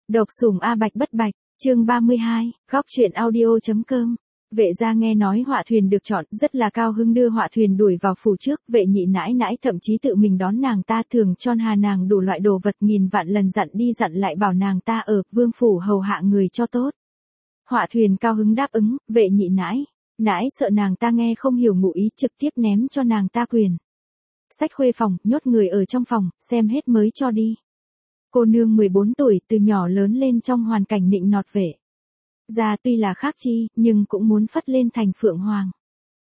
Độc sủng A Bạch bất bạch, chương 32, góc truyện audio.com. Vệ gia nghe nói Họa Thuyền được chọn, rất là cao hứng đưa Họa Thuyền đuổi vào phủ trước, vệ nhị nãi nãi thậm chí tự mình đón nàng ta, thường cho hà nàng đủ loại đồ vật, nghìn vạn lần dặn đi dặn lại bảo nàng ta ở vương phủ hầu hạ người cho tốt. Họa Thuyền cao hứng đáp ứng, vệ nhị nãi sợ nàng ta nghe không hiểu ngụ ý, trực tiếp ném cho nàng ta quyền sách khuê phòng, nhốt người ở trong phòng, xem hết mới cho đi. Cô nương 14 tuổi, từ nhỏ lớn lên trong hoàn cảnh nịnh nọt vệ gia, tuy là khác chi, nhưng cũng muốn phất lên thành phượng hoàng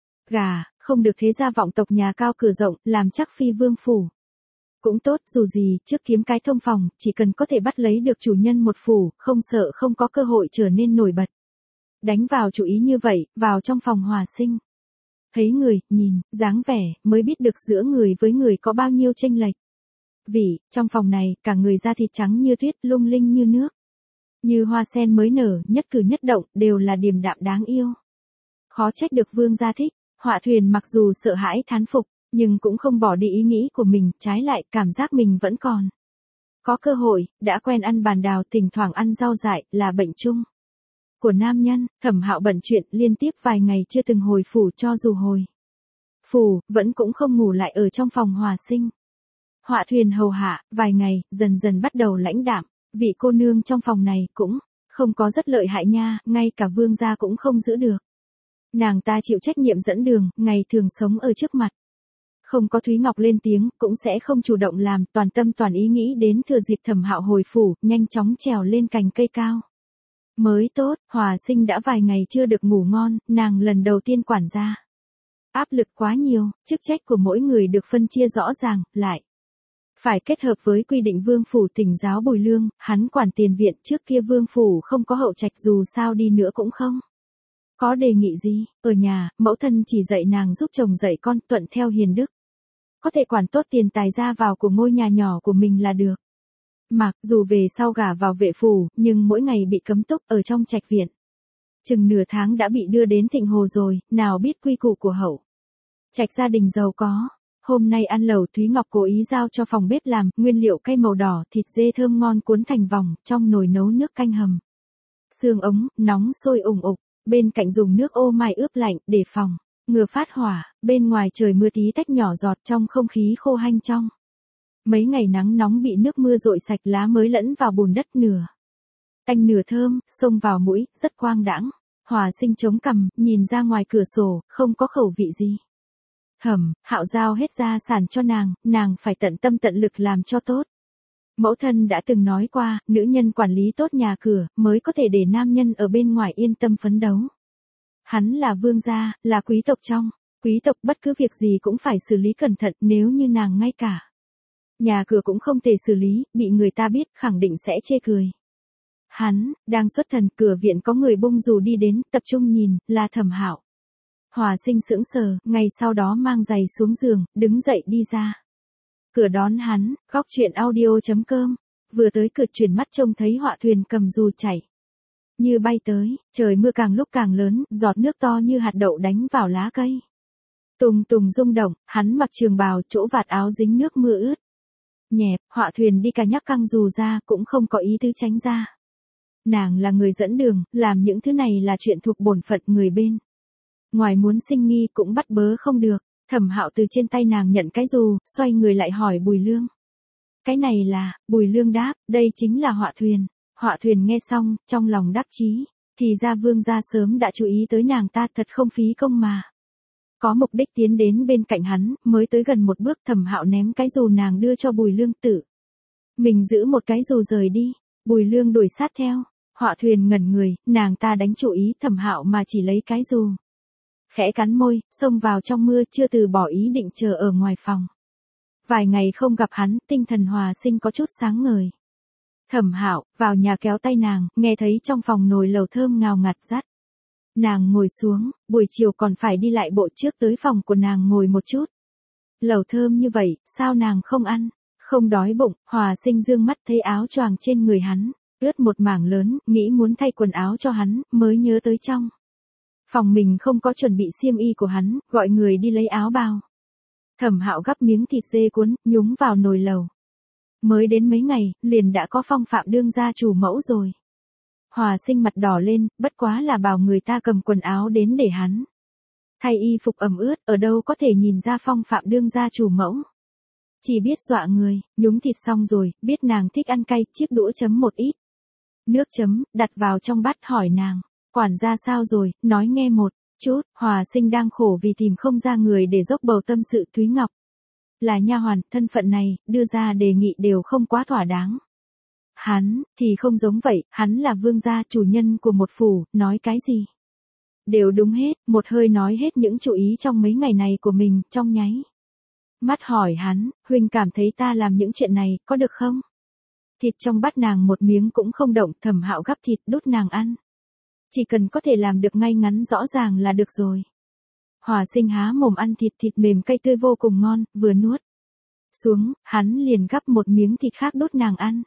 gà, không được thế gia vọng tộc nhà cao cửa rộng, làm chắc phi vương phủ. Cũng tốt, dù gì, trước kiếm cái thông phòng, chỉ cần có thể bắt lấy được chủ nhân một phủ, không sợ không có cơ hội trở nên nổi bật. Đánh vào chủ ý như vậy, vào trong phòng Hòa Sinh. Thấy người, nhìn, dáng vẻ, mới biết được giữa người với người có bao nhiêu chênh lệch. Vì, trong phòng này, cả người da thịt trắng như tuyết, lung linh như nước. Như hoa sen mới nở, nhất cử nhất động, đều là điềm đạm đáng yêu. Khó trách được vương gia thích. Họa Thuyền mặc dù sợ hãi thán phục, nhưng cũng không bỏ đi ý nghĩ của mình, trái lại, cảm giác mình vẫn còn có cơ hội, đã quen ăn bàn đào, thỉnh thoảng ăn rau dại, là bệnh chung của nam nhân. Thẩm Hạo bận chuyện, liên tiếp vài ngày chưa từng hồi phủ, cho dù hồi phủ, vẫn cũng không ngủ lại ở trong phòng Hòa Sinh. Họa Thuyền hầu hạ, vài ngày, dần dần bắt đầu lãnh đạm, vị cô nương trong phòng này cũng không có rất lợi hại nha, ngay cả vương gia cũng không giữ được. Nàng ta chịu trách nhiệm dẫn đường, ngày thường sống ở trước mặt. Không có Thúy Ngọc lên tiếng, cũng sẽ không chủ động làm, toàn tâm toàn ý nghĩ đến thừa dịp Thẩm Hạo hồi phủ, nhanh chóng trèo lên cành cây cao. Mới tốt, Hòa Sinh đã vài ngày chưa được ngủ ngon, nàng lần đầu tiên quản gia. Áp lực quá nhiều, chức trách của mỗi người được phân chia rõ ràng, lại phải kết hợp với quy định vương phủ tỉnh giáo bồi lương, hắn quản tiền viện, trước kia vương phủ không có hậu trạch, dù sao đi nữa cũng không có đề nghị gì. Ở nhà, mẫu thân chỉ dạy nàng giúp chồng dạy con, thuận theo hiền đức. Có thể quản tốt tiền tài ra vào của ngôi nhà nhỏ của mình là được. Mặc dù về sau gả vào vệ phủ, nhưng mỗi ngày bị cấm túc ở trong trạch viện. Chừng nửa tháng đã bị đưa đến Thịnh Hồ rồi, nào biết quy củ của hậu trạch gia đình giàu có. Hôm nay ăn lẩu, Thúy Ngọc cố ý giao cho phòng bếp làm, nguyên liệu cay màu đỏ, thịt dê thơm ngon cuốn thành vòng, trong nồi nấu nước canh hầm xương ống, nóng sôi ủng ục, bên cạnh dùng nước ô mai ướp lạnh, để phòng ngừa phát hỏa. Bên ngoài trời mưa tí tách nhỏ giọt, trong không khí khô hanh trong. Mấy ngày nắng nóng bị nước mưa dội sạch, lá mới lẫn vào bùn đất, nửa tanh nửa thơm, xông vào mũi, rất quang đãng. Hòa Sinh chống cằm, nhìn ra ngoài cửa sổ, không có khẩu vị gì. Thẩm Hạo giao hết gia sản cho nàng phải tận tâm tận lực làm cho tốt. Mẫu thân đã từng nói qua, nữ nhân quản lý tốt nhà cửa, mới có thể để nam nhân ở bên ngoài yên tâm phấn đấu. Hắn là vương gia, là quý tộc trong quý tộc, bất cứ việc gì cũng phải xử lý cẩn thận, nếu như nàng ngay cả nhà cửa cũng không thể xử lý, bị người ta biết, khẳng định sẽ chê cười. Hắn đang xuất thần, cửa viện có người bung dù đi đến, tập trung nhìn, là Thẩm Hạo. Hòa Sinh sững sờ, ngay sau đó mang giày xuống giường, đứng dậy đi ra. Cửa đón hắn, góc truyện audio.com. Vừa tới cửa, chuyển mắt trông thấy Họa Thuyền cầm dù chạy như bay tới, trời mưa càng lúc càng lớn, giọt nước to như hạt đậu đánh vào lá cây. Tùng tùng rung động, hắn mặc trường bào, chỗ vạt áo dính nước mưa ướt nhẹp. Họa Thuyền đi cả nhắc căng dù ra, cũng không có ý tứ tránh ra. Nàng là người dẫn đường, làm những thứ này là chuyện thuộc bổn phận, người bên ngoài muốn sinh nghi cũng bắt bớ không được. Thẩm Hạo từ trên tay nàng nhận cái dù, xoay người lại hỏi Bùi Lương. Cái này là, Bùi Lương đáp, đây chính là Họa Thuyền. Họa Thuyền nghe xong, trong lòng đắc chí, thì ra vương gia sớm đã chú ý tới nàng ta, thật không phí công mà. Có mục đích tiến đến bên cạnh hắn, mới tới gần một bước. Thẩm Hạo ném cái dù nàng đưa cho Bùi Lương, tự mình giữ một cái dù rời đi. Bùi Lương đuổi sát theo. Họa Thuyền ngẩn người, nàng ta đánh chủ ý Thẩm Hạo mà chỉ lấy cái dù. Khẽ cắn môi, xông vào trong mưa, chưa từ bỏ ý định chờ ở ngoài phòng. Vài ngày không gặp hắn, tinh thần Hòa Sinh có chút sáng ngời. Thẩm Hạo vào nhà kéo tay nàng, nghe thấy trong phòng nồi lẩu thơm ngào ngạt, dắt nàng ngồi xuống, buổi chiều còn phải đi lại bộ, trước tới phòng của nàng ngồi một chút. Lẩu thơm như vậy, sao nàng không ăn? Không đói bụng. Hòa Sinh dương mắt thấy áo choàng trên người hắn ướt một mảng lớn, nghĩ muốn thay quần áo cho hắn, mới nhớ tới trong phòng mình không có chuẩn bị xiêm y của hắn, gọi người đi lấy áo bào. Thẩm Hạo gắp miếng thịt dê cuốn, nhúng vào nồi lẩu. mới đến mấy ngày, liền đã có phong phạm đương gia chủ mẫu rồi. Hòa Sinh mặt đỏ lên, bất quá là bảo người ta cầm quần áo đến để hắn thay y phục ẩm ướt, ở đâu có thể nhìn ra phong phạm đương gia chủ mẫu. Chỉ biết dọa người, nhúng thịt xong rồi, biết nàng thích ăn cay, chiếc đũa chấm một ít nước chấm, đặt vào trong bát hỏi nàng, quản gia sao rồi, nói nghe một chút. Hòa Sinh đang khổ vì tìm không ra người để dốc bầu tâm sự. Thúy Ngọc là nha hoàn, thân phận này, đưa ra đề nghị đều không quá thỏa đáng. Hắn, thì không giống vậy, hắn là vương gia, chủ nhân của một phủ, nói cái gì đều đúng hết, một hơi nói hết những chú ý trong mấy ngày này của mình, trong nháy mắt hỏi hắn, huynh cảm thấy ta làm những chuyện này, có được không? Thịt trong bát nàng một miếng cũng không động, Thẩm Hạo gắp thịt đút nàng ăn. Chỉ cần có thể làm được ngay ngắn rõ ràng là được rồi. Hòa Sinh há mồm ăn thịt, thịt mềm cay tươi vô cùng ngon, vừa nuốt xuống, hắn liền gắp một miếng thịt khác đút nàng ăn.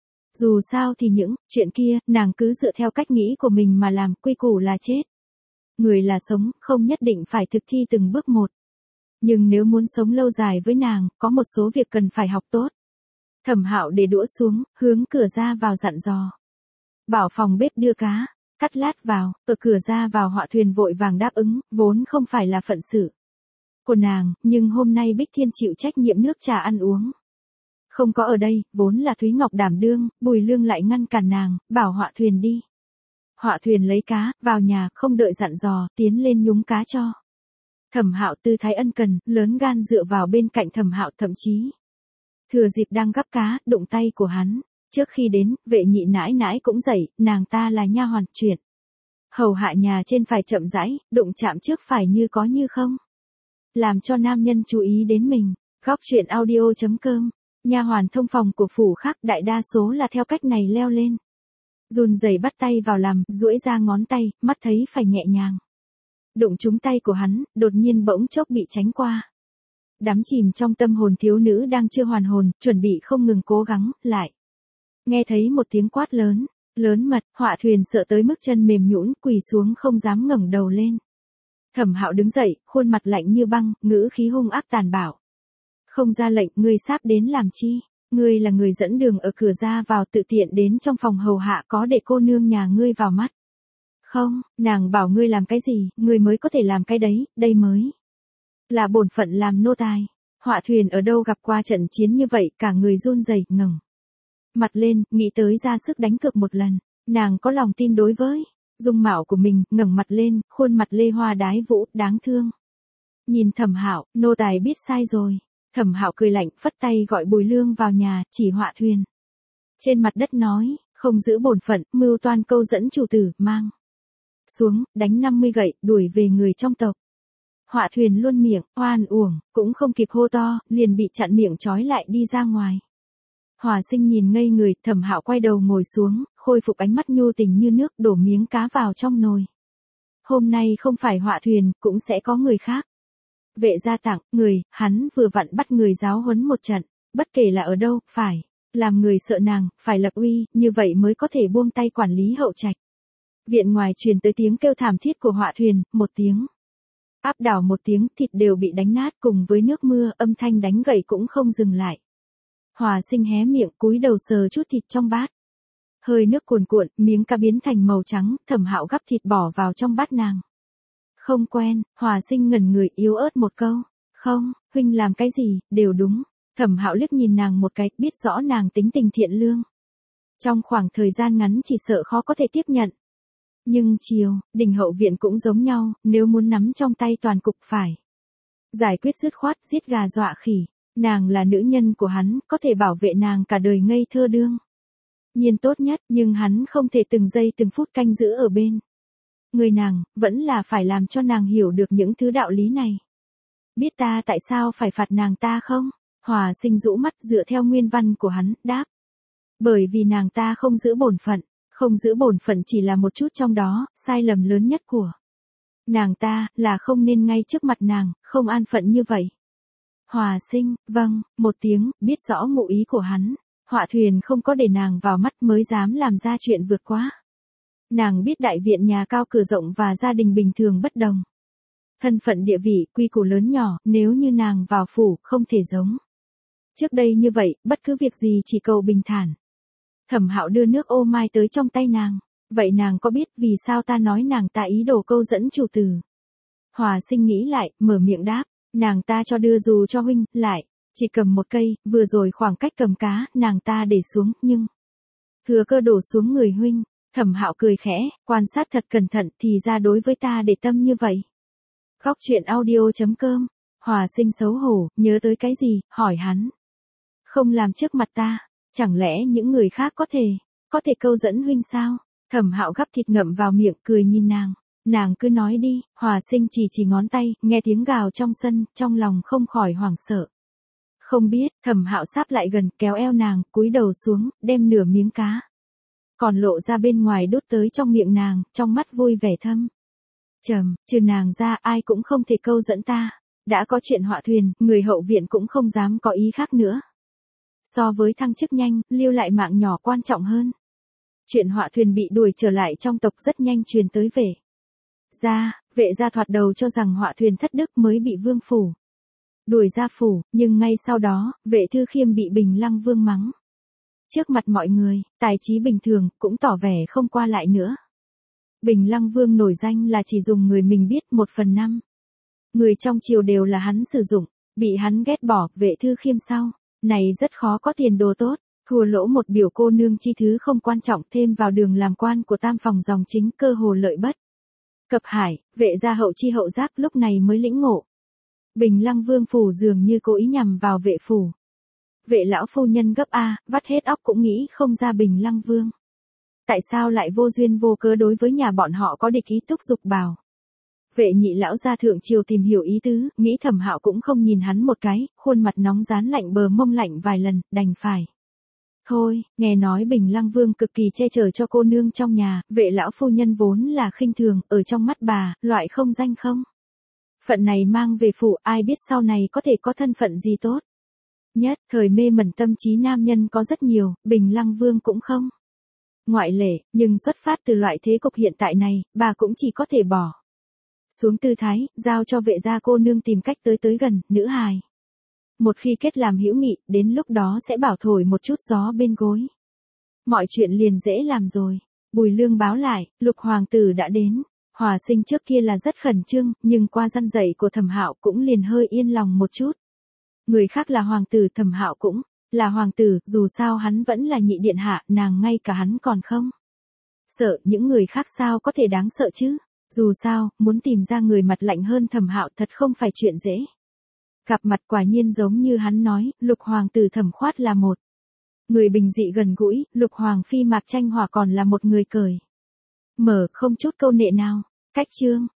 Dù sao thì những chuyện kia, nàng cứ dựa theo cách nghĩ của mình mà làm, quy củ là chết. Người là sống, không nhất định phải thực thi từng bước một. Nhưng nếu muốn sống lâu dài với nàng, có một số việc cần phải học tốt. Thẩm Hạo để đũa xuống, hướng cửa ra vào dặn dò. Bảo phòng bếp đưa cá, cắt lát vào, ở cửa ra vào Họa Thuyền vội vàng đáp ứng, vốn không phải là phận sự của nàng, nhưng hôm nay Bích Thiên chịu trách nhiệm nước trà ăn uống. Không có ở đây, vốn là Thúy Ngọc đảm đương, Bùi Lương lại ngăn cản nàng, bảo Họa Thuyền đi. Họa Thuyền lấy cá, vào nhà, không đợi dặn dò, tiến lên nhúng cá cho Thẩm Hạo. tư thái ân cần, lớn gan dựa vào bên cạnh Thẩm Hạo, thậm chí thừa dịp đang gắp cá, đụng tay của hắn. Trước khi đến, vệ nhị nãi nãi cũng dậy, nàng ta là nha hoàn, chuyện hầu hạ nhà trên phải chậm rãi, đụng chạm trước phải như có như không, làm cho nam nhân chú ý đến mình. Góc truyện audio.com. Nha hoàn thông phòng của phủ khác đại đa số là theo cách này leo lên, run rẩy bắt tay vào làm, duỗi ra ngón tay, mắt thấy phải nhẹ nhàng đụng trúng tay của hắn, đột nhiên bỗng chốc bị tránh qua. Đắm chìm trong tâm hồn thiếu nữ đang chưa hoàn hồn, chuẩn bị không ngừng cố gắng, lại nghe thấy một tiếng quát lớn, lớn mật. Họa Thuyền sợ tới mức chân mềm nhũn, quỳ xuống không dám ngẩng đầu lên. Thẩm Hạo đứng dậy, khuôn mặt lạnh như băng, ngữ khí hung ác tàn bạo. Không ra lệnh, ngươi sắp đến làm chi? Ngươi là người dẫn đường ở cửa ra vào, tự tiện đến trong phòng hầu hạ, có để cô nương nhà ngươi vào mắt không? Nàng bảo ngươi làm cái gì, ngươi mới có thể làm cái đấy, đây mới là bổn phận làm nô tài. Họa Thuyền ở đâu gặp qua trận chiến như vậy, cả người run rẩy, ngẩng mặt lên, nghĩ tới ra sức đánh cược một lần. Nàng có lòng tin đối với dung mạo của mình, ngẩng mặt lên, khuôn mặt lê hoa đái vũ, đáng thương. Nhìn Thẩm Hạo, nô tài biết sai rồi. Thẩm Hạo cười lạnh, phất tay gọi Bùi Lương vào nhà, chỉ Họa Thuyền trên mặt đất nói, không giữ bổn phận, mưu toan câu dẫn chủ tử, mang xuống, đánh 50 gậy, đuổi về người trong tộc. Họa Thuyền luôn miệng, oan uổng, cũng không kịp hô to, liền bị chặn miệng trói lại đi ra ngoài. Hòa Sinh nhìn ngây người, Thẩm Hạo quay đầu ngồi xuống, khôi phục ánh mắt nhu tình như nước, đổ miếng cá vào trong nồi. Hôm nay không phải Họa Thuyền, cũng sẽ có người khác. Vệ gia tặng, người, hắn vừa vặn bắt người giáo huấn một trận, bất kể là ở đâu, phải làm người sợ nàng, phải lập uy, như vậy mới có thể buông tay quản lý hậu trạch. Viện ngoài truyền tới tiếng kêu thảm thiết của Họa Thuyền, một tiếng áp đảo, một tiếng, thịt đều bị đánh nát, cùng với nước mưa, âm thanh đánh gậy cũng không dừng lại. Hòa Sinh hé miệng, cúi đầu sờ chút thịt trong bát. Hơi nước cuồn cuộn, miếng cá biến thành màu trắng, Thẩm Hạo gắp thịt bỏ vào trong bát nàng. Không quen. Hòa Sinh ngẩn người, yếu ớt một câu, không, huynh làm cái gì, đều đúng. Thẩm Hạo liếc nhìn nàng một cái, biết rõ nàng tính tình thiện lương. Trong khoảng thời gian ngắn chỉ sợ khó có thể tiếp nhận. Nhưng chiều, đình hậu viện cũng giống nhau, nếu muốn nắm trong tay toàn cục phải giải quyết dứt khoát, giết gà dọa khỉ. Nàng là nữ nhân của hắn, có thể bảo vệ nàng cả đời ngây thơ đương nhiên tốt nhất, nhưng hắn không thể từng giây từng phút canh giữ ở bên người nàng, vẫn là phải làm cho nàng hiểu được những thứ đạo lý này. Biết ta tại sao phải phạt nàng ta không? Hòa Sinh rũ mắt dựa theo nguyên văn của hắn, đáp. Bởi vì nàng ta không giữ bổn phận. Không giữ bổn phận chỉ là một chút trong đó, sai lầm lớn nhất của nàng ta, là không nên ngay trước mặt nàng, không an phận như vậy. Hòa Sinh, vâng, một tiếng, biết rõ ngụ ý của hắn. Họa Thuyền không có để nàng vào mắt mới dám làm ra chuyện vượt quá. Nàng biết đại viện nhà cao cửa rộng và gia đình bình thường bất đồng. Thân phận địa vị, quy củ lớn nhỏ, nếu như nàng vào phủ, không thể giống Trước đây như vậy, bất cứ việc gì chỉ cầu bình thản. Thẩm Hạo đưa nước ô mai tới trong tay nàng. Vậy nàng có biết vì sao ta nói nàng ta ý đồ câu dẫn chủ tử? Hòa Sinh nghĩ lại, mở miệng đáp. Nàng ta cho đưa dù cho huynh, lại. Chỉ cầm một cây, vừa rồi khoảng cách cầm cá, nàng ta để xuống, nhưng thừa cơ đổ xuống người huynh. Thẩm Hạo cười khẽ, quan sát thật cẩn thận thì ra đối với ta để tâm như vậy. Góc truyện audio.com. Hòa Sinh xấu hổ, nhớ tới cái gì, hỏi hắn. Không làm trước mặt ta, chẳng lẽ những người khác có thể câu dẫn huynh sao? Thẩm Hạo gắp thịt ngậm vào miệng, cười nhìn nàng. Nàng cứ nói đi. Hòa Sinh chỉ ngón tay, nghe tiếng gào trong sân, trong lòng không khỏi hoảng sợ. Không biết. Thẩm Hạo sáp lại gần, kéo eo nàng, cúi đầu xuống, đem nửa miếng cá còn lộ ra bên ngoài đút tới trong miệng nàng, trong mắt vui vẻ thâm trầm. Trừ nàng ra, ai cũng không thể câu dẫn ta. Đã có chuyện họa thuyền, người hậu viện cũng không dám có ý khác nữa. So với thăng chức nhanh, lưu lại mạng nhỏ quan trọng hơn. Chuyện họa thuyền bị đuổi trở lại trong tộc rất nhanh truyền tới vệ gia thoạt đầu cho rằng họa thuyền thất đức mới bị vương phủ đuổi ra phủ, nhưng ngay sau đó, Vệ Thư Khiêm bị Bình Lăng Vương mắng. Trước mặt mọi người, tài trí bình thường, cũng tỏ vẻ không qua lại nữa. Bình Lăng Vương nổi danh là chỉ dùng người mình biết 1/5. Người trong triều đều là hắn sử dụng, bị hắn ghét bỏ. Vệ Thư Khiêm sau này rất khó có tiền đồ tốt, thua lỗ một biểu cô nương chi thứ không quan trọng, thêm vào đường làm quan của tam phòng dòng chính, cơ hồ lợi bất cập hải. Vệ gia hậu chi hậu giác lúc này mới lĩnh ngộ. Bình Lăng Vương phủ dường như cố ý nhằm vào vệ phủ. Vệ lão phu nhân gấp a, vắt hết óc cũng nghĩ không ra Bình Lăng Vương tại sao lại vô duyên vô cớ đối với nhà bọn họ có địch ý, thúc giục bảo. Vệ nhị lão ra thượng triều tìm hiểu ý tứ, nghĩ Thẩm Hạo cũng không nhìn hắn một cái, khuôn mặt nóng rán lạnh bờ mông lạnh vài lần, đành phải. Thôi, nghe nói Bình Lăng Vương cực kỳ che chở cho cô nương trong nhà, vệ lão phu nhân vốn là khinh thường, ở trong mắt bà, loại không danh không phận này mang về phủ, ai biết sau này có thể có thân phận gì tốt. Nhất, thời mê mẩn tâm trí nam nhân có rất nhiều, Bình Lăng Vương cũng không ngoại lệ, nhưng xuất phát từ loại thế cục hiện tại này, bà cũng chỉ có thể bỏ xuống tư thái, giao cho vệ gia cô nương tìm cách tới gần nữ hài. Một khi kết làm hữu nghị, đến lúc đó sẽ bảo thổi một chút gió bên gối. Mọi chuyện liền dễ làm rồi. Bùi Lương báo lại, Lục hoàng tử đã đến. Hòa Sinh trước kia là rất khẩn trương, nhưng qua răn dạy của Thẩm Hạo cũng liền hơi yên lòng một chút. Người khác là hoàng tử, Thẩm Hạo cũng là hoàng tử, dù sao hắn vẫn là nhị điện hạ, nàng ngay cả hắn còn không sợ, những người khác sao có thể đáng sợ chứ? Dù sao, muốn tìm ra người mặt lạnh hơn Thẩm Hạo thật không phải chuyện dễ. Gặp mặt quả nhiên giống như hắn nói, Lục hoàng tử Thẩm Khoát là một người bình dị gần gũi, Lục hoàng phi Mạc Tranh Hòa còn là một người cởi mở, không chút câu nệ nào. Cách chương